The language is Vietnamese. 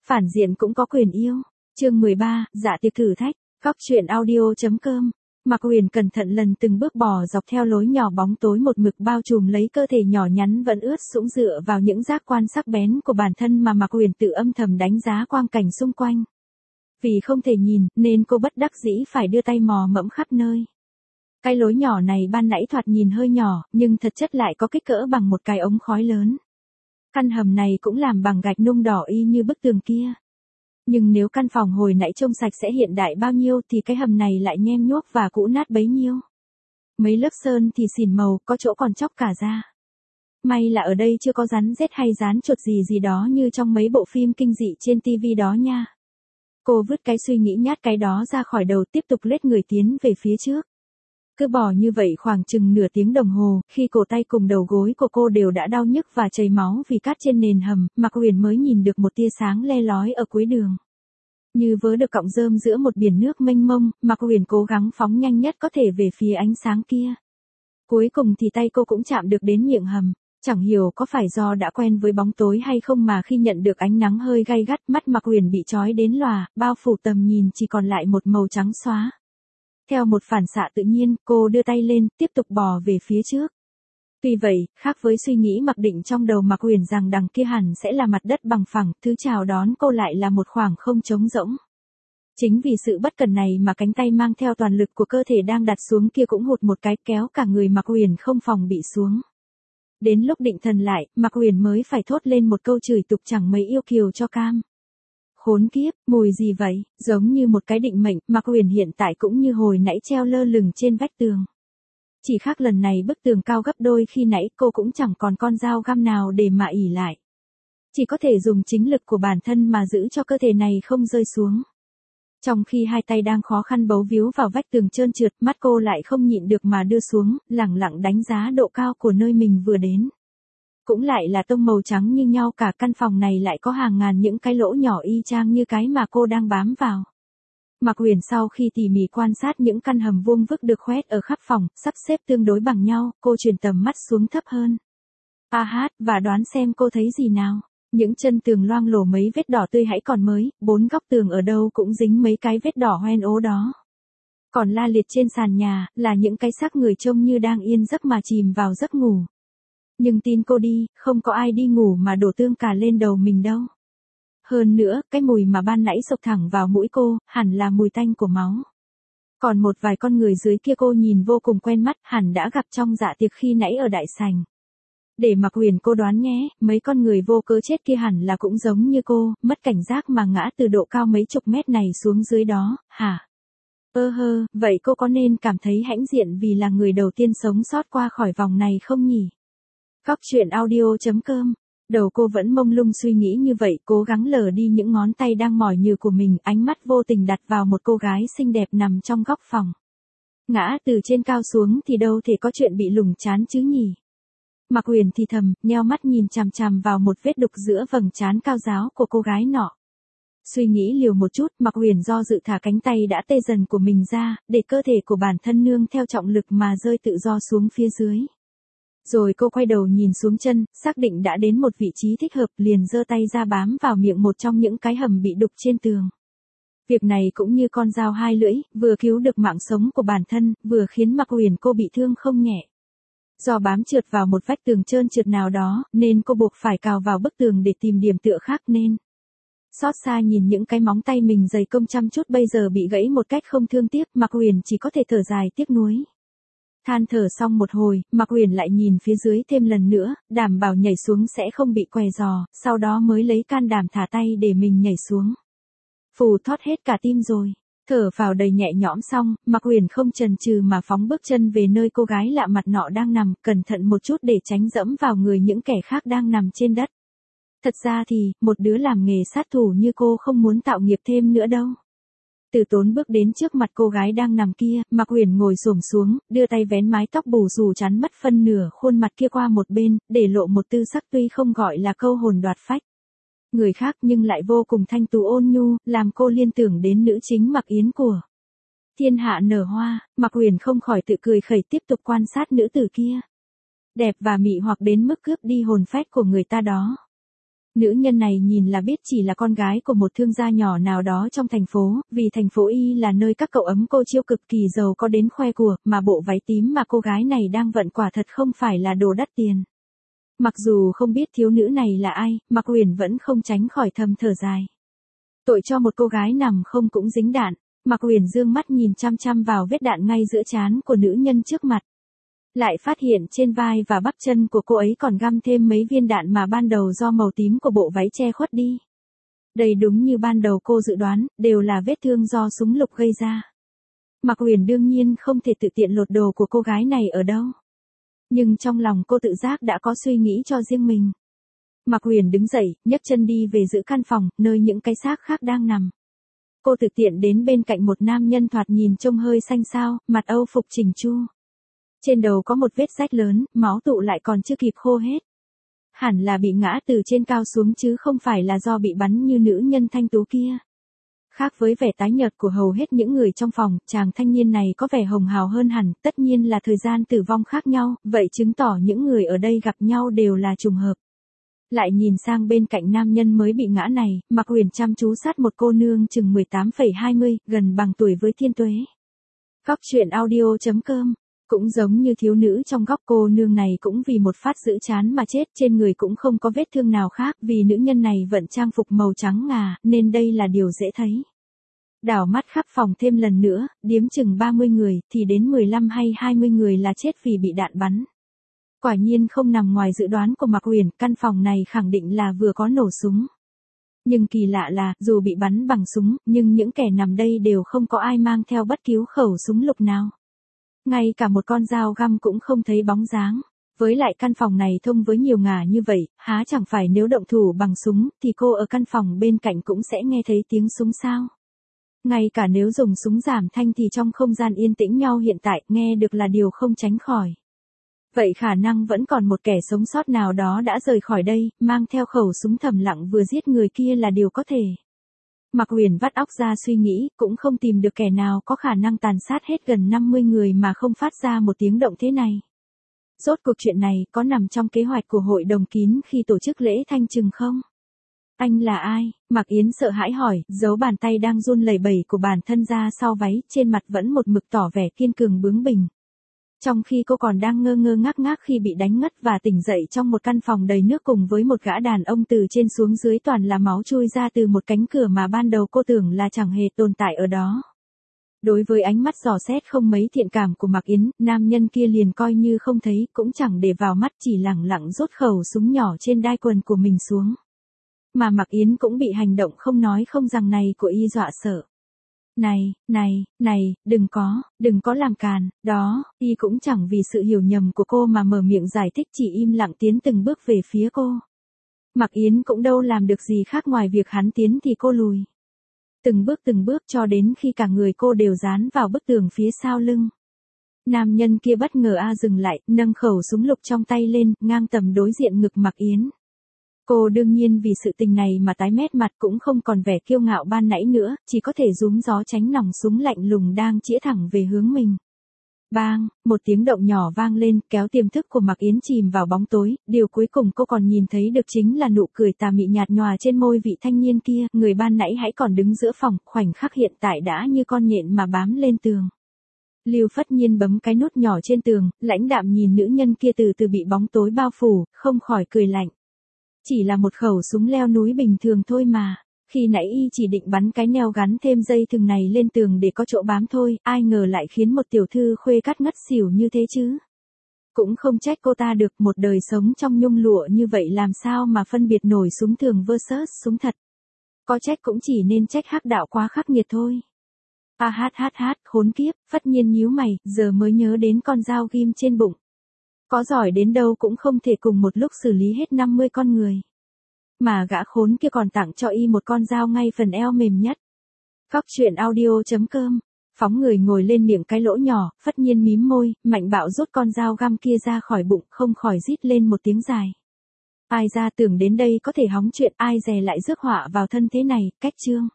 Phản diện cũng có quyền yêu. Chương 13, dạ tiệc thử thách. Góc truyện audio.com. Mạc Huyền cẩn thận lần từng bước bò dọc theo lối nhỏ bóng tối một mực bao trùm lấy cơ thể nhỏ nhắn vẫn ướt sũng dựa vào những giác quan sắc bén của bản thân mà Mạc Huyền tự âm thầm đánh giá quang cảnh xung quanh. Vì không thể nhìn, nên cô bất đắc dĩ phải đưa tay mò mẫm khắp nơi. Cái lối nhỏ này ban nãy thoạt nhìn hơi nhỏ, nhưng thật chất lại có kích cỡ bằng một cái ống khói lớn. Căn hầm này cũng làm bằng gạch nung đỏ y như bức tường kia. Nhưng nếu căn phòng hồi nãy trông sạch sẽ hiện đại bao nhiêu thì cái hầm này lại nhem nhuốc và cũ nát bấy nhiêu. Mấy lớp sơn thì xỉn màu, có chỗ còn chóc cả ra. May là ở đây chưa có rắn rết hay rán chuột gì đó như trong mấy bộ phim kinh dị trên TV đó nha. Cô vứt cái suy nghĩ nhát cái đó ra khỏi đầu, tiếp tục lết người tiến về phía trước. Cứ bò như vậy khoảng chừng nửa tiếng đồng hồ, khi cổ tay cùng đầu gối của cô đều đã đau nhức và chảy máu vì cát trên nền hầm, Mạc Huyền mới nhìn được một tia sáng le lói ở cuối đường. Như vớ được cọng rơm giữa một biển nước mênh mông, Mạc Huyền cố gắng phóng nhanh nhất có thể về phía ánh sáng kia. Cuối cùng thì tay cô cũng chạm được đến miệng hầm. Chẳng hiểu có phải do đã quen với bóng tối hay không mà khi nhận được ánh nắng hơi gay gắt, mắt Mạc Huyền bị trói đến lòa, bao phủ tầm nhìn chỉ còn lại một màu trắng xóa. Theo một phản xạ tự nhiên, cô đưa tay lên, tiếp tục bò về phía trước. Tuy vậy, khác với suy nghĩ mặc định trong đầu Mạc Huyền rằng đằng kia hẳn sẽ là mặt đất bằng phẳng, thứ chào đón cô lại là một khoảng không trống rỗng. Chính vì sự bất cẩn này mà cánh tay mang theo toàn lực của cơ thể đang đặt xuống kia cũng hụt một cái, kéo cả người Mạc Huyền không phòng bị xuống. Đến lúc định thần lại, Mạc Huyền mới phải thốt lên một câu chửi tục chẳng mấy yêu kiều cho cam. Khốn kiếp, mùi gì vậy? Giống như một cái định mệnh, Mạc Huyền hiện tại cũng như hồi nãy treo lơ lửng trên vách tường. Chỉ khác lần này bức tường cao gấp đôi, khi nãy cô cũng chẳng còn con dao găm nào để mà ỷ lại. Chỉ có thể dùng chính lực của bản thân mà giữ cho cơ thể này không rơi xuống. Trong khi hai tay đang khó khăn bấu víu vào vách tường trơn trượt, mắt cô lại không nhịn được mà đưa xuống, lẳng lặng đánh giá độ cao của nơi mình vừa đến. Cũng lại là tông màu trắng như nhau, cả căn phòng này lại có hàng ngàn những cái lỗ nhỏ y chang như cái mà cô đang bám vào. Mạc Huyền sau khi tỉ mỉ quan sát những căn hầm vuông vức được khoét ở khắp phòng, sắp xếp tương đối bằng nhau, cô chuyển tầm mắt xuống thấp hơn. Và đoán xem cô thấy gì nào. Những chân tường loang lổ mấy vết đỏ tươi hãy còn mới, bốn góc tường ở đâu cũng dính mấy cái vết đỏ hoen ố đó. Còn la liệt trên sàn nhà, là những cái xác người trông như đang yên giấc mà chìm vào giấc ngủ. Nhưng tin cô đi, không có ai đi ngủ mà đổ tương cà lên đầu mình đâu. Hơn nữa, cái mùi mà ban nãy xộc thẳng vào mũi cô, hẳn là mùi tanh của máu. Còn một vài con người dưới kia cô nhìn vô cùng quen mắt, hẳn đã gặp trong dạ tiệc khi nãy ở đại sảnh. Để Mạc Huyền cô đoán nhé, mấy con người vô cớ chết kia hẳn là cũng giống như cô, mất cảnh giác mà ngã từ độ cao mấy chục mét này xuống dưới đó, hả? Vậy cô có nên cảm thấy hãnh diện vì là người đầu tiên sống sót qua khỏi vòng này không nhỉ? Góc truyện audio.com. Đầu cô vẫn mông lung suy nghĩ như vậy, cố gắng lờ đi những ngón tay đang mỏi nhừ của mình, ánh mắt vô tình đặt vào một cô gái xinh đẹp nằm trong góc phòng. Ngã từ trên cao xuống thì đâu thể có chuyện bị lủng trán chứ nhỉ? Mạc Huyền thì thầm, nheo mắt nhìn chằm chằm vào một vết đục giữa vầng trán cao ráo của cô gái nọ. Suy nghĩ liều một chút, Mạc Huyền do dự thả cánh tay đã tê dần của mình ra, để cơ thể của bản thân nương theo trọng lực mà rơi tự do xuống phía dưới. Rồi cô quay đầu nhìn xuống chân, xác định đã đến một vị trí thích hợp, liền giơ tay ra bám vào miệng một trong những cái hầm bị đục trên tường. Việc này cũng như con dao hai lưỡi, vừa cứu được mạng sống của bản thân, vừa khiến Mạc Huyền cô bị thương không nhẹ. Do bám trượt vào một vách tường trơn trượt nào đó, nên cô buộc phải cào vào bức tường để tìm điểm tựa khác nên. Xót xa nhìn những cái móng tay mình dày công chăm chút bây giờ bị gãy một cách không thương tiếc, Mạc Huyền chỉ có thể thở dài tiếc nuối. Than thở xong một hồi, Mạc Huyền lại nhìn phía dưới thêm lần nữa, đảm bảo nhảy xuống sẽ không bị què giò, sau đó mới lấy can đảm thả tay để mình nhảy xuống. Phù thoát hết cả tim rồi. Thở vào đầy nhẹ nhõm xong, Mạc Huyền không chần chừ mà phóng bước chân về nơi cô gái lạ mặt nọ đang nằm, cẩn thận một chút để tránh dẫm vào người những kẻ khác đang nằm trên đất. Thật ra thì, một đứa làm nghề sát thủ như cô không muốn tạo nghiệp thêm nữa đâu. Từ Tốn bước đến trước mặt cô gái đang nằm kia, Mạc Huyền ngồi xổm xuống, đưa tay vén mái tóc bù xù chắn mất phân nửa khuôn mặt kia qua một bên, để lộ một tư sắc tuy không gọi là câu hồn đoạt phách. Người khác nhưng lại vô cùng thanh tú ôn nhu, làm cô liên tưởng đến nữ chính Mạc Yến của Thiên Hạ Nở Hoa. Mạc Huyền không khỏi tự cười khẩy, tiếp tục quan sát nữ tử kia. Đẹp và mị hoặc đến mức cướp đi hồn phách của người ta đó. Nữ nhân này nhìn là biết chỉ là con gái của một thương gia nhỏ nào đó trong thành phố, vì thành phố Y là nơi các cậu ấm cô chiêu cực kỳ giàu có đến khoe của, mà bộ váy tím mà cô gái này đang vận quả thật không phải là đồ đắt tiền. Mặc dù không biết thiếu nữ này là ai, Mạc Uyển vẫn không tránh khỏi thầm thở dài. Tội cho một cô gái nằm không cũng dính đạn. Mạc Uyển dương mắt nhìn chăm chăm vào vết đạn ngay giữa trán của nữ nhân trước mặt. Lại phát hiện trên vai và bắp chân của cô ấy còn găm thêm mấy viên đạn mà ban đầu do màu tím của bộ váy che khuất đi. Đây đúng như ban đầu cô dự đoán, đều là vết thương do súng lục gây ra. Mạc Uyển đương nhiên không thể tự tiện lột đồ của cô gái này ở đâu. Nhưng trong lòng cô tự giác đã có suy nghĩ cho riêng mình. Mạc Uyển đứng dậy, nhấc chân đi về giữa căn phòng, nơi những cái xác khác đang nằm. Cô tự tiện đến bên cạnh một nam nhân thoạt nhìn trông hơi xanh xao, mặt Âu phục chỉnh chu. Trên đầu có một vết rách lớn, máu tụ lại còn chưa kịp khô hết. Hẳn là bị ngã từ trên cao xuống chứ không phải là do bị bắn như nữ nhân thanh tú kia. Khác với vẻ tái nhợt của hầu hết những người trong phòng, chàng thanh niên này có vẻ hồng hào hơn hẳn, tất nhiên là thời gian tử vong khác nhau, vậy chứng tỏ những người ở đây gặp nhau đều là trùng hợp. Lại nhìn sang bên cạnh nam nhân mới bị ngã này, Mạc Uyển chăm chú sát một cô nương chừng 18,20, gần bằng tuổi với Thiên Tuế. Góc truyện audio.com. Cũng giống như thiếu nữ trong góc, cô nương này cũng vì một phát giữ chán mà chết, trên người cũng không có vết thương nào khác, vì nữ nhân này vận trang phục màu trắng ngà, nên đây là điều dễ thấy. Đảo mắt khắp phòng thêm lần nữa, điếm chừng 30 người, thì đến 15 hay 20 người là chết vì bị đạn bắn. Quả nhiên không nằm ngoài dự đoán của Mạc Uyển, căn phòng này khẳng định là vừa có nổ súng. Nhưng kỳ lạ là, dù bị bắn bằng súng, nhưng những kẻ nằm đây đều không có ai mang theo bất cứ khẩu súng lục nào. Ngay cả một con dao găm cũng không thấy bóng dáng. Với lại căn phòng này thông với nhiều ngả như vậy, há chẳng phải nếu động thủ bằng súng, thì cô ở căn phòng bên cạnh cũng sẽ nghe thấy tiếng súng sao. Ngay cả nếu dùng súng giảm thanh thì trong không gian yên tĩnh nhau hiện tại, nghe được là điều không tránh khỏi. Vậy khả năng vẫn còn một kẻ sống sót nào đó đã rời khỏi đây, mang theo khẩu súng thầm lặng vừa giết người kia là điều có thể. Mạc Uyển vắt óc ra suy nghĩ, cũng không tìm được kẻ nào có khả năng tàn sát hết gần 50 người mà không phát ra một tiếng động thế này. Rốt cuộc chuyện này có nằm trong kế hoạch của hội đồng kín khi tổ chức lễ thanh trừng không? Anh là ai? Mạc Yến sợ hãi hỏi, giấu bàn tay đang run lẩy bẩy của bản thân ra sau váy, trên mặt vẫn một mực tỏ vẻ kiên cường bướng bỉnh. Trong khi cô còn đang ngơ ngơ ngác ngác khi bị đánh ngất và tỉnh dậy trong một căn phòng đầy nước cùng với một gã đàn ông từ trên xuống dưới toàn là máu chui ra từ một cánh cửa mà ban đầu cô tưởng là chẳng hề tồn tại ở đó. Đối với ánh mắt dò xét không mấy thiện cảm của Mạc Yến, nam nhân kia liền coi như không thấy, cũng chẳng để vào mắt, chỉ lẳng lặng rút khẩu súng nhỏ trên đai quần của mình xuống. Mà Mạc Yến cũng bị hành động không nói không rằng này của y dọa sợ. Này, đừng có làm càn, đó, y cũng chẳng vì sự hiểu nhầm của cô mà mở miệng giải thích, chỉ im lặng tiến từng bước về phía cô. Mạc Yến cũng đâu làm được gì khác ngoài việc hắn tiến thì cô lùi. Từng bước cho đến khi cả người cô đều dán vào bức tường phía sau lưng. Nam nhân kia bất ngờ dừng lại, nâng khẩu súng lục trong tay lên, ngang tầm đối diện ngực Mạc Yến. Cô đương nhiên vì sự tình này mà tái mét mặt, cũng không còn vẻ kiêu ngạo ban nãy nữa, chỉ có thể rúm gió tránh nòng súng lạnh lùng đang chĩa thẳng về hướng mình. Bang, một tiếng động nhỏ vang lên, kéo tiềm thức của Mạc Yến chìm vào bóng tối, điều cuối cùng cô còn nhìn thấy được chính là nụ cười tà mị nhạt nhòa trên môi vị thanh niên kia, người ban nãy hãy còn đứng giữa phòng, khoảnh khắc hiện tại đã như con nhện mà bám lên tường. Lưu Phất Nhiên bấm cái nút nhỏ trên tường, lãnh đạm nhìn nữ nhân kia từ từ bị bóng tối bao phủ, không khỏi cười lạnh. Chỉ là một khẩu súng leo núi bình thường thôi mà. Khi nãy y chỉ định bắn cái neo gắn thêm dây thừng này lên tường để có chỗ bám thôi, ai ngờ lại khiến một tiểu thư khuê cắt ngất xỉu như thế chứ. Cũng không trách cô ta được, một đời sống trong nhung lụa như vậy làm sao mà phân biệt nổi súng thường versus súng thật. Có trách cũng chỉ nên trách hắc đạo quá khắc nghiệt thôi. Khốn kiếp, Phất Nhiên nhíu mày, giờ mới nhớ đến con dao ghim trên bụng. Có giỏi đến đâu cũng không thể cùng một lúc xử lý hết 50 con người. Mà gã khốn kia còn tặng cho y một con dao ngay phần eo mềm nhất. Góc truyện audio.com. Phóng người ngồi lên miệng cái lỗ nhỏ, Phất Nhiên mím môi, mạnh bạo rút con dao găm kia ra khỏi bụng, không khỏi rít lên một tiếng dài. Ai ra tưởng đến đây có thể hóng chuyện, ai dè lại rước họa vào thân thế này, cách chương.